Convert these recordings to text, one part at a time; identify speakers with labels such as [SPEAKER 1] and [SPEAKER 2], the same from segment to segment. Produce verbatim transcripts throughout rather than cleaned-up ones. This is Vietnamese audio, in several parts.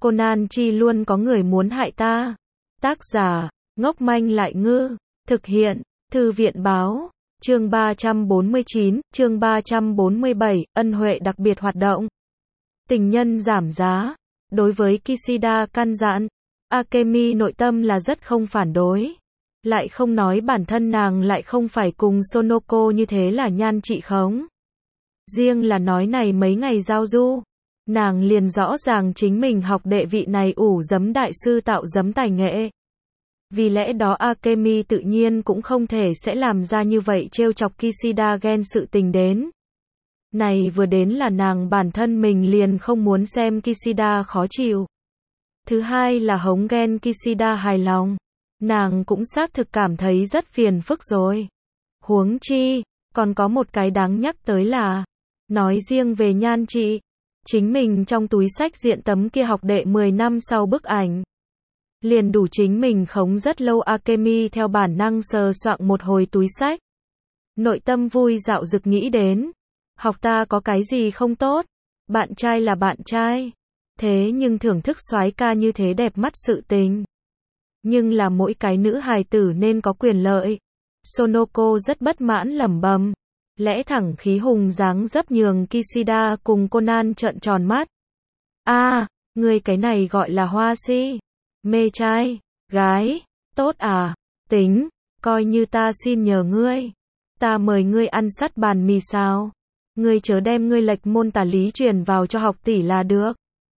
[SPEAKER 1] Conan chi luôn có người muốn hại ta. Tác giả, ngốc manh lại ngư. Thực hiện, Thư viện báo. Chương ba trăm bốn mươi chín, chương ba trăm bốn mươi bảy, ân huệ đặc biệt hoạt động. Tình nhân giảm giá. Đối với Kishida căn dặn, Akemi nội tâm là rất không phản đối. Lại không nói bản thân nàng lại không phải cùng Sonoko như thế là nhan trị khống. Riêng là nói này mấy ngày giao du, nàng liền rõ ràng chính mình học đệ vị này ủ giấm đại sư tạo giấm tài nghệ. Vì lẽ đó Akemi tự nhiên cũng không thể sẽ làm ra như vậy trêu chọc Kishida ghen sự tình đến. Này vừa đến là nàng bản thân mình liền không muốn xem Kishida khó chịu. Thứ hai là hống ghen Kishida hài lòng. Nàng cũng xác thực cảm thấy rất phiền phức rồi. Huống chi, còn có một cái đáng nhắc tới là, nói riêng về nhan trị, chính mình trong túi sách diện tấm kia học đệ mười năm sau bức ảnh. Liền đủ chính mình khống rất lâu. Akemi theo bản năng sờ soạng một hồi túi sách. Nội tâm vui dạo dực nghĩ đến, học ta có cái gì không tốt, bạn trai là bạn trai. Thế nhưng thưởng thức soái ca như thế đẹp mắt sự tình. Nhưng là mỗi cái nữ hài tử nên có quyền lợi. Sonoko rất bất mãn lẩm bẩm. Lẽ thẳng khí hùng dáng dấp nhường Kishida cùng Conan trợn tròn mắt. A, à, ngươi cái này gọi là hoa si. Mê trai, gái, tốt à, tính, coi như ta xin nhờ ngươi. Ta mời ngươi ăn sắt bàn mì sao. Ngươi chớ đem ngươi lệch môn tả lý truyền vào cho học tỷ là được.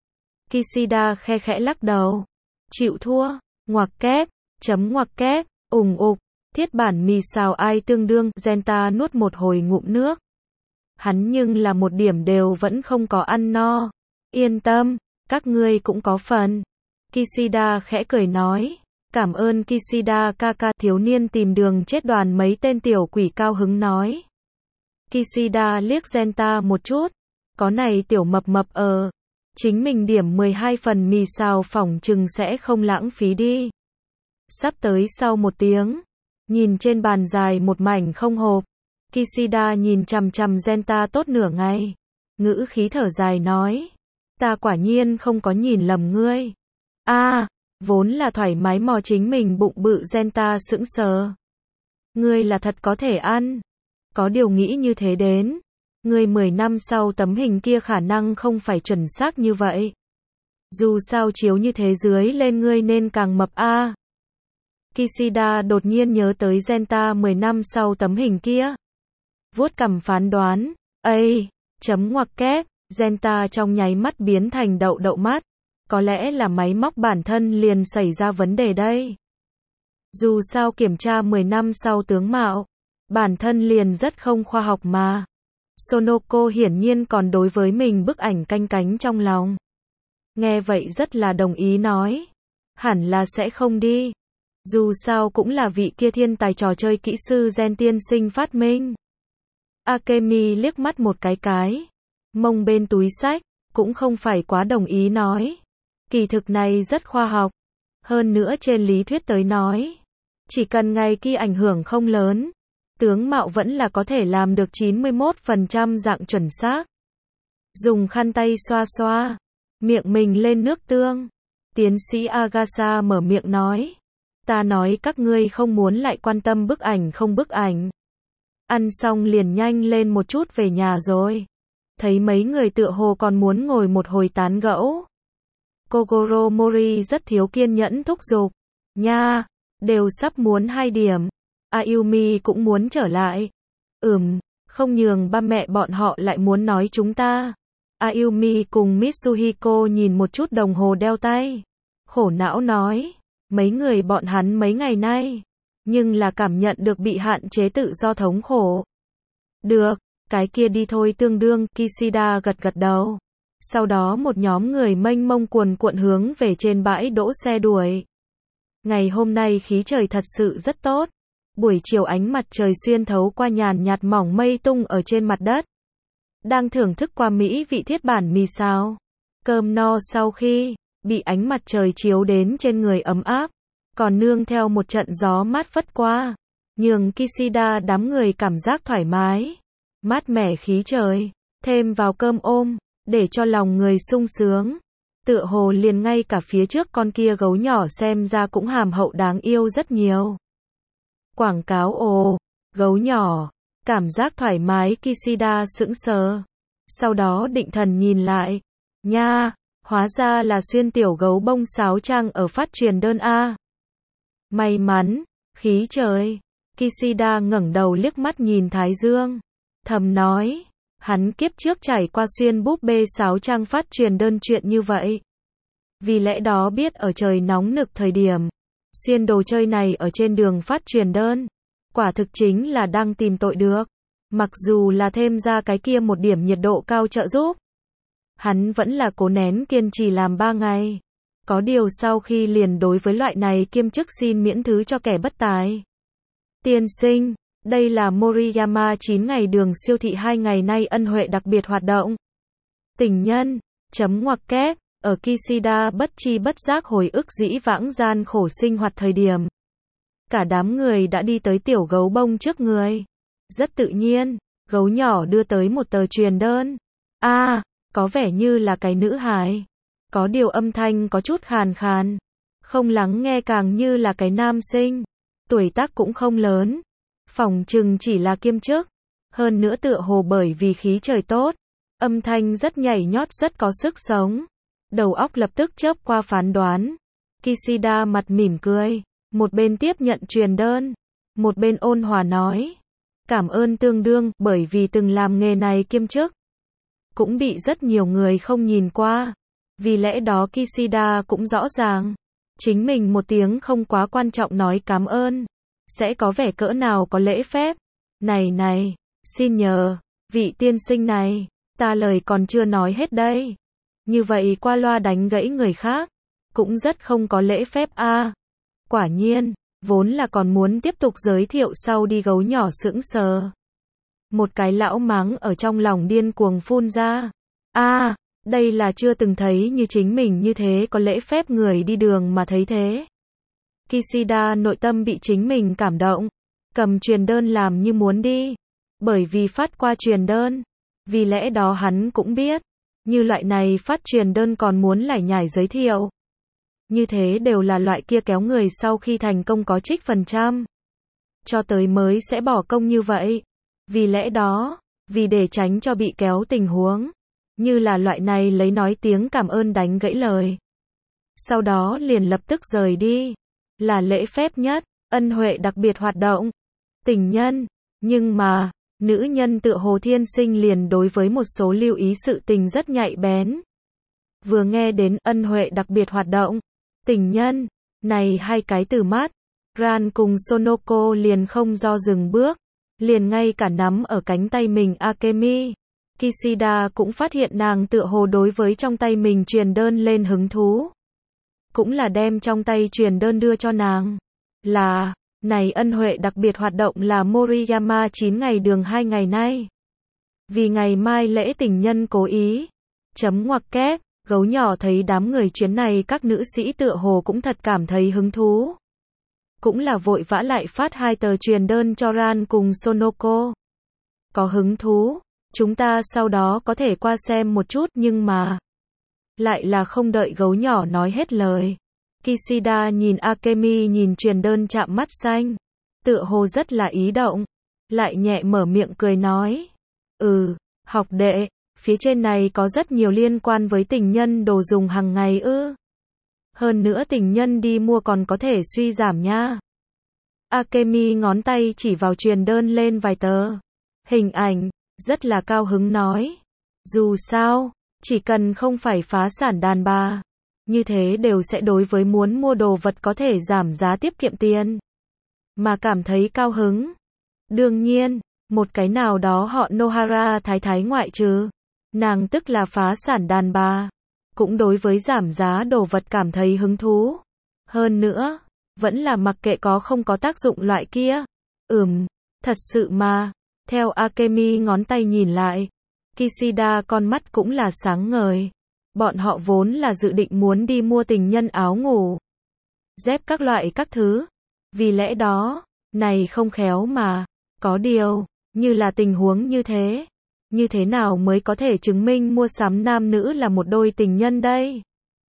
[SPEAKER 1] Kishida khe khẽ lắc đầu. Chịu thua, ngoặc kép, chấm ngoặc kép, ủng ục, thiết bản mì xào ai tương đương. Genta nuốt một hồi ngụm nước. Hắn nhưng là một điểm đều vẫn không có ăn no. Yên tâm, các ngươi cũng có phần. Kishida khẽ cười nói. Cảm ơn Kishida kaka. Thiếu niên tìm đường chết đoàn mấy tên tiểu quỷ cao hứng nói. Kishida liếc Genta một chút. Có này tiểu mập mập ờ. Chính mình điểm mười hai phần mì xào phỏng chừng sẽ không lãng phí đi. Sắp tới sau một tiếng. Nhìn trên bàn dài một mảnh không hộp. Kishida nhìn chằm chằm Genta tốt nửa ngày. Ngữ khí thở dài nói. Ta quả nhiên không có nhìn lầm ngươi. A, à, vốn là thoải mái mò chính mình bụng bự. Genta sững sờ. Ngươi là thật có thể ăn. Có điều nghĩ như thế đến. Ngươi mười năm sau tấm hình kia khả năng không phải chuẩn xác như vậy. Dù sao chiếu như thế dưới lên ngươi nên càng mập a. À. Kishida đột nhiên nhớ tới Genta mười năm sau tấm hình kia. Vuốt cằm phán đoán. Ây, chấm ngoặc kép, Genta trong nháy mắt biến thành đậu đậu mắt. Có lẽ là máy móc bản thân liền xảy ra vấn đề đây. Dù sao kiểm tra mười năm sau tướng mạo, bản thân liền rất không khoa học mà. Sonoko hiển nhiên còn đối với mình bức ảnh canh cánh trong lòng. Nghe vậy rất là đồng ý nói. Hẳn là sẽ không đi. Dù sao cũng là vị kia thiên tài trò chơi kỹ sư Gen tiên sinh phát minh. Akemi liếc mắt một cái cái. Mông bên túi sách, cũng không phải quá đồng ý nói. Kỳ thực này rất khoa học. Hơn nữa trên lý thuyết tới nói. Chỉ cần ngày kia ảnh hưởng không lớn. Tướng mạo vẫn là có thể làm được chín mươi mốt phần trăm dạng chuẩn xác. Dùng khăn tay xoa xoa. Miệng mình lên nước tương. Tiến sĩ Agasa mở miệng nói. Ta nói các ngươi không muốn lại quan tâm bức ảnh không bức ảnh. Ăn xong liền nhanh lên một chút về nhà rồi. Thấy mấy người tựa hồ còn muốn ngồi một hồi tán gẫu. Kogoro Mori rất thiếu kiên nhẫn thúc giục. Nha, đều sắp muốn hai điểm. Ayumi cũng muốn trở lại. Ừm, không nhường ba mẹ bọn họ lại muốn nói chúng ta. Ayumi cùng Mitsuhiko nhìn một chút đồng hồ đeo tay. Khổ não nói. Mấy người bọn hắn mấy ngày nay. Nhưng là cảm nhận được bị hạn chế tự do thống khổ. Được, cái kia đi thôi tương đương. Kishida gật gật đầu. Sau đó một nhóm người mênh mông cuồn cuộn hướng về trên bãi đỗ xe đuổi. Ngày hôm nay khí trời thật sự rất tốt. Buổi chiều ánh mặt trời xuyên thấu qua nhàn nhạt mỏng mây tung ở trên mặt đất. Đang thưởng thức qua mỹ vị thiết bản mì xào. Cơm no sau khi bị ánh mặt trời chiếu đến trên người ấm áp. Còn nương theo một trận gió mát phất qua. Nhường Kishida đám người cảm giác thoải mái. Mát mẻ khí trời. Thêm vào cơm ôm. Để cho lòng người sung sướng. Tựa hồ liền ngay cả phía trước con kia gấu nhỏ xem ra cũng hàm hậu đáng yêu rất nhiều. Quảng cáo ồ, gấu nhỏ, cảm giác thoải mái Kishida sững sờ. Sau đó định thần nhìn lại. Nha, hóa ra là xuyên tiểu gấu bông sáo trang ở phát truyền đơn A. May mắn, khí trời. Kishida ngẩng đầu liếc mắt nhìn Thái Dương. Thầm nói, hắn kiếp trước trải qua xuyên búp bê sáo trang phát truyền đơn chuyện như vậy. Vì lẽ đó biết ở trời nóng nực thời điểm, xuyên đồ chơi này ở trên đường phát truyền đơn. Quả thực chính là đang tìm tội được. Mặc dù là thêm ra cái kia một điểm nhiệt độ cao trợ giúp. Hắn vẫn là cố nén kiên trì làm ba ngày. Có điều sau khi liền đối với loại này kiêm chức xin miễn thứ cho kẻ bất tài. Tiên sinh, đây là Moriyama chín ngày đường siêu thị hai ngày nay ân huệ đặc biệt hoạt động. Tình nhân, chấm ngoặc kép, ở Kishida bất chi bất giác hồi ức dĩ vãng gian khổ sinh hoạt thời điểm. Cả đám người đã đi tới tiểu gấu bông trước người. Rất tự nhiên, gấu nhỏ đưa tới một tờ truyền đơn. A, à, có vẻ như là cái nữ hài. Có điều âm thanh có chút khàn khàn. Không lắng nghe càng như là cái nam sinh. Tuổi tác cũng không lớn. Phỏng chừng chỉ là kiêm chức. Hơn nữa tựa hồ bởi vì khí trời tốt. Âm thanh rất nhảy nhót rất có sức sống. Đầu óc lập tức chớp qua phán đoán. Kishida mặt mỉm cười. Một bên tiếp nhận truyền đơn. Một bên ôn hòa nói. Cảm ơn tương đương, bởi vì từng làm nghề này kiêm chức. Cũng bị rất nhiều người không nhìn qua. Vì lẽ đó Kishida cũng rõ ràng. Chính mình một tiếng không quá quan trọng nói cảm ơn. Sẽ có vẻ cỡ nào có lễ phép. Này này, xin nhờ, vị tiên sinh này, ta lời còn chưa nói hết đây. Như vậy qua loa đánh gãy người khác. Cũng rất không có lễ phép a. À, quả nhiên. Vốn là còn muốn tiếp tục giới thiệu sau đi gấu nhỏ sững sờ. Một cái lão mắng ở trong lòng điên cuồng phun ra. A, à, đây là chưa từng thấy như chính mình như thế có lễ phép người đi đường mà thấy thế. Kishida nội tâm bị chính mình cảm động. Cầm truyền đơn làm như muốn đi. Bởi vì phát qua truyền đơn. Vì lẽ đó hắn cũng biết. Như loại này phát truyền đơn còn muốn lải nhải giới thiệu. Như thế đều là loại kia kéo người sau khi thành công có trích phần trăm. Cho tới mới sẽ bỏ công như vậy. Vì lẽ đó, vì để tránh cho bị kéo tình huống. Như là loại này lấy nói tiếng cảm ơn đánh gãy lời. Sau đó liền lập tức rời đi. Là lễ phép nhất, ân huệ đặc biệt hoạt động. Tình nhân, nhưng mà, nữ nhân tựa hồ thiên sinh liền đối với một số lưu ý sự tình rất nhạy bén. Vừa nghe đến ân huệ đặc biệt hoạt động. Tình nhân, này hai cái từ mắt, Ran cùng Sonoko liền không do dừng bước, liền ngay cả nắm ở cánh tay mình Akemi. Kishida cũng phát hiện nàng tựa hồ đối với trong tay mình truyền đơn lên hứng thú. Cũng là đem trong tay truyền đơn đưa cho nàng. Là, này ân huệ đặc biệt hoạt động là Moriyama chín ngày đường hai ngày nay. Vì ngày mai lễ tình nhân cố ý. Chấm ngoặc kép. Gấu nhỏ thấy đám người chuyến này các nữ sĩ tựa hồ cũng thật cảm thấy hứng thú. Cũng là vội vã lại phát hai tờ truyền đơn cho Ran cùng Sonoko. Có hứng thú, chúng ta sau đó có thể qua xem một chút nhưng mà. Lại là không đợi gấu nhỏ nói hết lời. Kishida nhìn Akemi nhìn truyền đơn chạm mắt xanh. Tựa hồ rất là ý động. Lại nhẹ mở miệng cười nói. Ừ, học đệ. Phía trên này có rất nhiều liên quan với tình nhân đồ dùng hàng ngày ư. Hơn nữa tình nhân đi mua còn có thể suy giảm nha. Akemi ngón tay chỉ vào truyền đơn lên vài tờ. Hình ảnh, rất là cao hứng nói. Dù sao, chỉ cần không phải phá sản đàn bà. Như thế đều sẽ đối với muốn mua đồ vật có thể giảm giá tiết kiệm tiền. Mà cảm thấy cao hứng. Đương nhiên, một cái nào đó họ Nohara thái thái ngoại trừ. Nàng tức là phá sản đàn bà. Cũng đối với giảm giá đồ vật cảm thấy hứng thú. Hơn nữa, vẫn là mặc kệ có không có tác dụng loại kia. Ừm, thật sự mà. Theo Akemi ngón tay nhìn lại. Kishida con mắt cũng là sáng ngời. Bọn họ vốn là dự định muốn đi mua tình nhân áo ngủ. Dép các loại các thứ. Vì lẽ đó, này không khéo mà. Có điều, như là tình huống như thế. Như thế nào mới có thể chứng minh mua sắm nam nữ là một đôi tình nhân đây?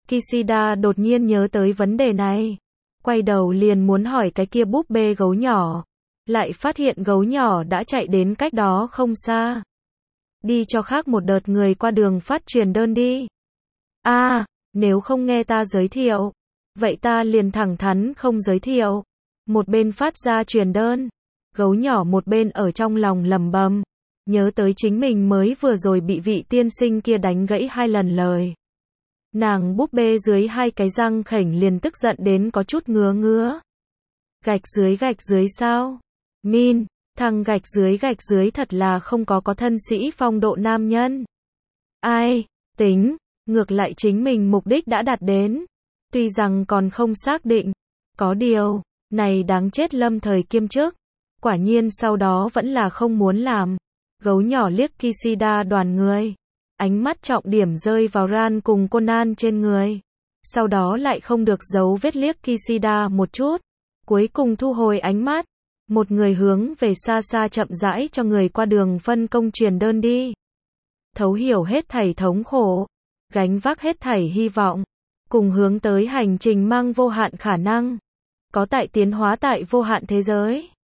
[SPEAKER 1] Kishida đột nhiên nhớ tới vấn đề này. Quay đầu liền muốn hỏi cái kia búp bê gấu nhỏ. Lại phát hiện gấu nhỏ đã chạy đến cách đó không xa. Đi cho khác một đợt người qua đường phát truyền đơn đi. À, nếu không nghe ta giới thiệu. Vậy ta liền thẳng thắn không giới thiệu. Một bên phát ra truyền đơn. Gấu nhỏ một bên ở trong lòng lầm bầm. Nhớ tới chính mình mới vừa rồi bị vị tiên sinh kia đánh gãy hai lần lời. Nàng búp bê dưới hai cái răng khểnh liền tức giận đến có chút ngứa ngứa. Gạch dưới gạch dưới sao? Min, thằng gạch dưới gạch dưới thật là không có có thân sĩ phong độ nam nhân. Ai, tính, ngược lại chính mình mục đích đã đạt đến. Tuy rằng còn không xác định. Có điều, này đáng chết lâm thời kiêm chức. Quả nhiên sau đó vẫn là không muốn làm. Gấu nhỏ liếc Kishida đoàn người. Ánh mắt trọng điểm rơi vào Ran cùng Conan trên người. Sau đó lại không được giấu vết liếc Kishida một chút. Cuối cùng thu hồi ánh mắt. Một người hướng về xa xa chậm rãi cho người qua đường phân công truyền đơn đi. Thấu hiểu hết thảy thống khổ. Gánh vác hết thảy hy vọng. Cùng hướng tới hành trình mang vô hạn khả năng. Có tại tiến hóa tại vô hạn thế giới.